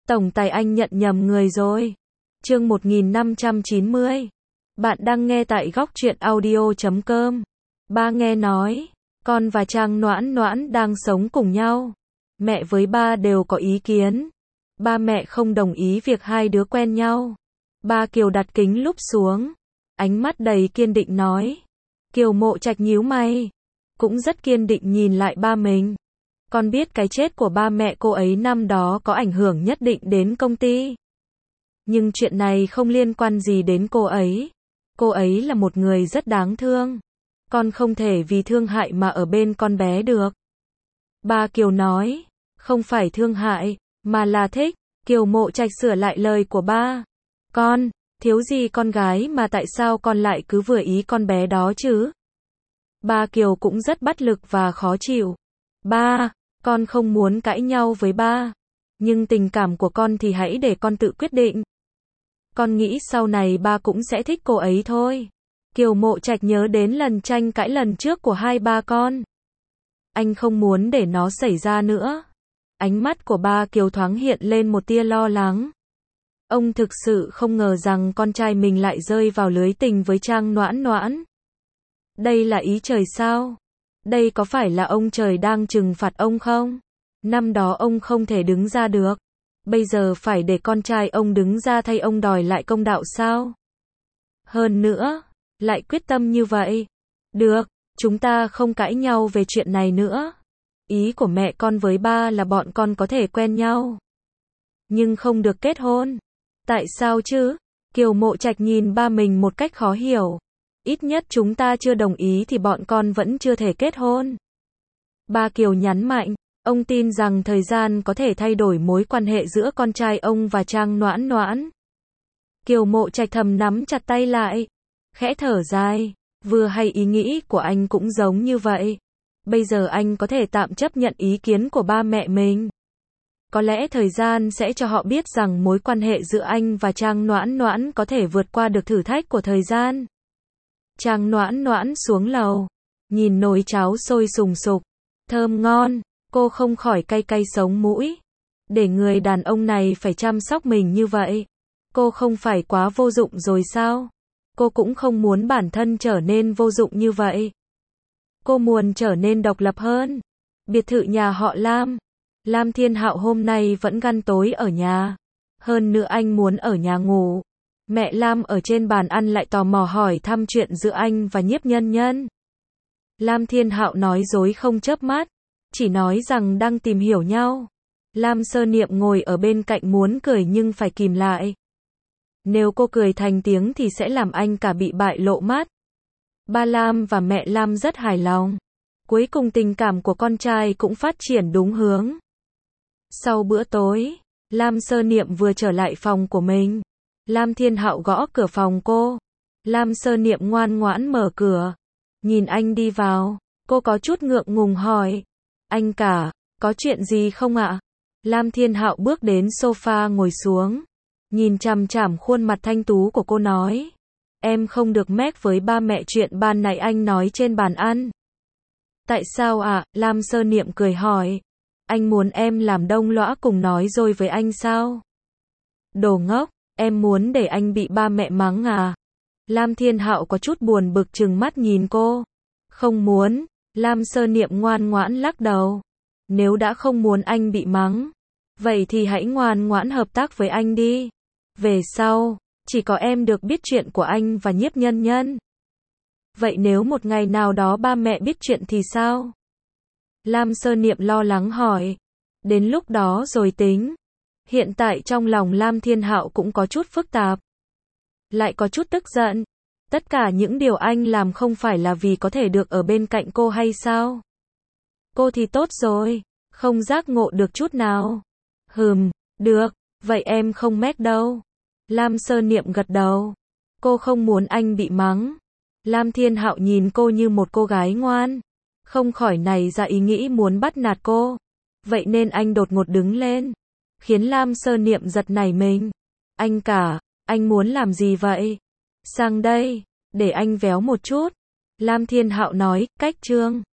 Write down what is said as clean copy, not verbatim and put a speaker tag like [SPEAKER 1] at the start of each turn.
[SPEAKER 1] Tổng tài anh nhận nhầm người rồi. Chương 1590. Bạn đang nghe tại góc truyện audio.com. Ba nghe nói, con và Trang Noãn Noãn đang sống cùng nhau. Mẹ với ba đều có ý kiến. Ba mẹ không đồng ý việc hai đứa quen nhau. Ba Kiều đặt kính lúp xuống. Ánh mắt đầy kiên định nói. Kiều Mộ Trạch nhíu mày. Cũng rất kiên định nhìn lại ba mình. Con biết cái chết của ba mẹ cô ấy năm đó có ảnh hưởng nhất định đến công ty. Nhưng chuyện này không liên quan gì đến cô ấy. Cô ấy là một người rất đáng thương. Con không thể vì thương hại mà ở bên con bé được. Ba Kiều nói, không phải thương hại, mà là thích. Kiều Mộ Trạch sửa lại lời của ba. Con, thiếu gì con gái mà tại sao con lại cứ vừa ý con bé đó chứ? Ba Kiều cũng rất bất lực và khó chịu. Ba, con không muốn cãi nhau với ba. Nhưng tình cảm của con thì hãy để con tự quyết định. Con nghĩ sau này ba cũng sẽ thích cô ấy thôi. Kiều Mộ Trạch nhớ đến lần tranh cãi lần trước của hai ba con. Anh không muốn để nó xảy ra nữa. Ánh mắt của ba Kiều thoáng hiện lên một tia lo lắng. Ông thực sự không ngờ rằng con trai mình lại rơi vào lưới tình với Trang Noãn Noãn. Đây là ý trời sao? Đây có phải là ông trời đang trừng phạt ông không? Năm đó ông không thể đứng ra được. Bây giờ phải để con trai ông đứng ra thay ông đòi lại công đạo sao? Hơn nữa, lại quyết tâm như vậy. Được, chúng ta không cãi nhau về chuyện này nữa. Ý của mẹ con với ba là bọn con có thể quen nhau. Nhưng không được kết hôn. Tại sao chứ? Kiều Mộ Trạch nhìn ba mình một cách khó hiểu. Ít nhất chúng ta chưa đồng ý thì bọn con vẫn chưa thể kết hôn. Ba Kiều nhấn mạnh, ông tin rằng thời gian có thể thay đổi mối quan hệ giữa con trai ông và Trang Noãn Noãn. Kiều Mộ Trạch thầm nắm chặt tay lại, khẽ thở dài, vừa hay ý nghĩ của anh cũng giống như vậy. Bây giờ anh có thể tạm chấp nhận ý kiến của ba mẹ mình. Có lẽ thời gian sẽ cho họ biết rằng mối quan hệ giữa anh và Trang Noãn Noãn có thể vượt qua được thử thách của thời gian. Trang Noãn Noãn xuống lầu, nhìn nồi cháo sôi sùng sục, thơm ngon, cô không khỏi cay cay sống mũi. Để người đàn ông này phải chăm sóc mình như vậy, cô không phải quá vô dụng rồi sao? Cô cũng không muốn bản thân trở nên vô dụng như vậy. Cô muốn trở nên độc lập hơn. Biệt thự nhà họ Lam. Lam Thiên Hạo hôm nay vẫn găn tối ở nhà. Hơn nữa anh muốn ở nhà ngủ. Mẹ Lam ở trên bàn ăn lại tò mò hỏi thăm chuyện giữa anh và Nhiếp Nhân Nhân. Lam Thiên Hạo nói dối không chớp mắt, chỉ nói rằng đang tìm hiểu nhau. Lam Sơ Niệm ngồi ở bên cạnh muốn cười nhưng phải kìm lại. Nếu cô cười thành tiếng thì sẽ làm anh cả bị bại lộ mắt. Ba Lam và mẹ Lam rất hài lòng. Cuối cùng tình cảm của con trai cũng phát triển đúng hướng. Sau bữa tối, Lam Sơ Niệm vừa trở lại phòng của mình. Lam Thiên Hạo gõ cửa phòng cô. Lam Sơ Niệm ngoan ngoãn mở cửa. Nhìn anh đi vào, cô có chút ngượng ngùng hỏi. Anh cả, có chuyện gì không ạ? Lam Thiên Hạo bước đến sofa ngồi xuống. Nhìn chằm chằm khuôn mặt thanh tú của cô nói. Em không được mét với ba mẹ chuyện ban nãy anh nói trên bàn ăn. Tại sao ạ? Lam Sơ Niệm cười hỏi. Anh muốn em làm đông lõa cùng nói rồi với anh sao? Đồ ngốc, em muốn để anh bị ba mẹ mắng à? Lam Thiên Hạo có chút buồn bực trừng mắt nhìn cô. Không muốn. Lam Sơ Niệm ngoan ngoãn lắc đầu. Nếu đã không muốn anh bị mắng, vậy thì hãy ngoan ngoãn hợp tác với anh đi. Về sau, chỉ có em được biết chuyện của anh và Nhiếp Nhân Nhân. Vậy nếu một ngày nào đó ba mẹ biết chuyện thì sao? Lam Sơ Niệm lo lắng hỏi. Đến lúc đó rồi tính. Hiện tại trong lòng Lam Thiên Hạo cũng có chút phức tạp. Lại có chút tức giận. Tất cả những điều anh làm không phải là vì có thể được ở bên cạnh cô hay sao? Cô thì tốt rồi, không giác ngộ được chút nào. Được, vậy em không mét đâu. Lam Sơ Niệm gật đầu. Cô không muốn anh bị mắng. Lam Thiên Hạo nhìn cô như một cô gái ngoan. Không khỏi nảy ra ý nghĩ muốn bắt nạt cô. Vậy nên anh đột ngột đứng lên. Khiến Lam Sơ Niệm giật nảy mình. Anh cả, anh muốn làm gì vậy? Sang đây, để anh véo một chút. Lam Thiên Hạo nói, cách chương.